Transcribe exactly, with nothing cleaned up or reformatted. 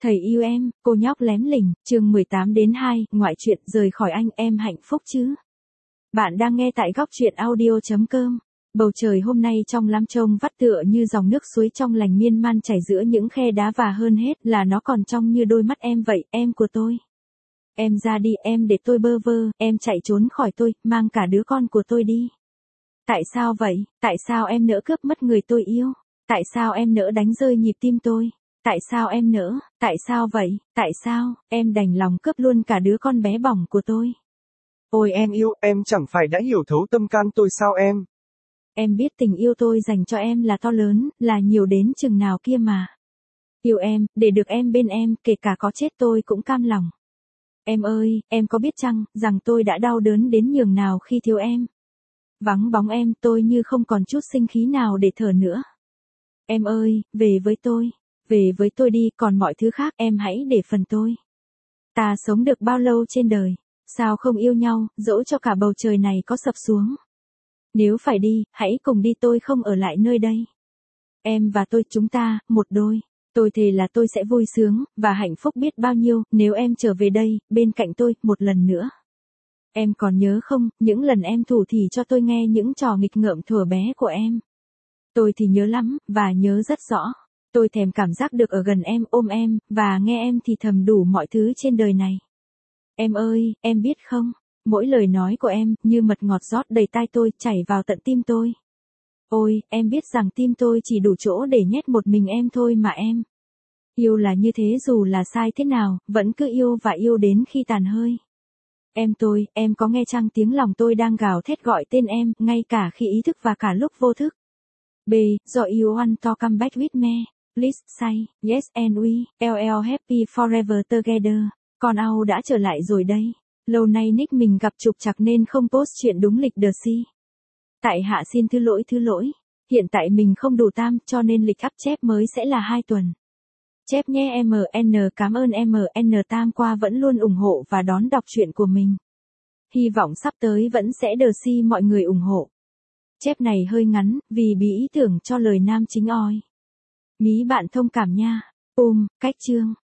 Thầy yêu em, cô nhóc lém lỉnh, chương mười tám đến hai, ngoại truyện rời khỏi anh em hạnh phúc chứ. Bạn đang nghe tại góc truyện audio chấm com. Bầu trời hôm nay trong lắm trông vắt tựa như dòng nước suối trong lành miên man chảy giữa những khe đá và hơn hết là nó còn trong như đôi mắt em vậy, em của tôi. Em ra đi, em để tôi bơ vơ, em chạy trốn khỏi tôi, mang cả đứa con của tôi đi. Tại sao vậy, tại sao em nỡ cướp mất người tôi yêu? Tại sao em nỡ đánh rơi nhịp tim tôi? Tại sao em nỡ, tại sao vậy, tại sao, em đành lòng cướp luôn cả đứa con bé bỏng của tôi? Ôi em yêu, em chẳng phải đã hiểu thấu tâm can tôi sao em? Em biết tình yêu tôi dành cho em là to lớn, là nhiều đến chừng nào kia mà. Yêu em, để được em bên em, kể cả có chết tôi cũng cam lòng. Em ơi, em có biết chăng, rằng tôi đã đau đớn đến nhường nào khi thiếu em? Vắng bóng em, tôi như không còn chút sinh khí nào để thở nữa. Em ơi, về với tôi. Về với tôi đi, còn mọi thứ khác em hãy để phần tôi. Ta sống được bao lâu trên đời, sao không yêu nhau, dẫu cho cả bầu trời này có sập xuống. Nếu phải đi, hãy cùng đi, tôi không ở lại nơi đây. Em và tôi, chúng ta, một đôi. Tôi thề là tôi sẽ vui sướng, và hạnh phúc biết bao nhiêu, nếu em trở về đây, bên cạnh tôi, một lần nữa. Em còn nhớ không, những lần em thủ thỉ cho tôi nghe những trò nghịch ngợm thuở bé của em. Tôi thì nhớ lắm, và nhớ rất rõ. Tôi thèm cảm giác được ở gần em, ôm em, và nghe em thì thầm đủ mọi thứ trên đời này. Em ơi, em biết không, mỗi lời nói của em, như mật ngọt rót đầy tai tôi, chảy vào tận tim tôi. Ôi, em biết rằng tim tôi chỉ đủ chỗ để nhét một mình em thôi mà em. Yêu là như thế, dù là sai thế nào, vẫn cứ yêu và yêu đến khi tàn hơi. Em tôi, em có nghe chăng tiếng lòng tôi đang gào thét gọi tên em, ngay cả khi ý thức và cả lúc vô thức. B, do you want to come back with me? Please say, yes and we, ll happy forever together. Con Au đã trở lại rồi đây. Lâu nay nick mình gặp trục trặc nên không post chuyện đúng lịch The Si. Tại hạ xin thứ lỗi thứ lỗi. Hiện tại mình không đủ tam cho nên lịch up chép mới sẽ là hai tuần. Chép nhé em en, cảm ơn em en tam qua vẫn luôn ủng hộ và đón đọc truyện của mình. Hy vọng sắp tới vẫn sẽ The Si mọi người ủng hộ. Chép này hơi ngắn, vì bí ý tưởng cho lời nam chính oi. Mí bạn thông cảm nha. Ôm, cách chương.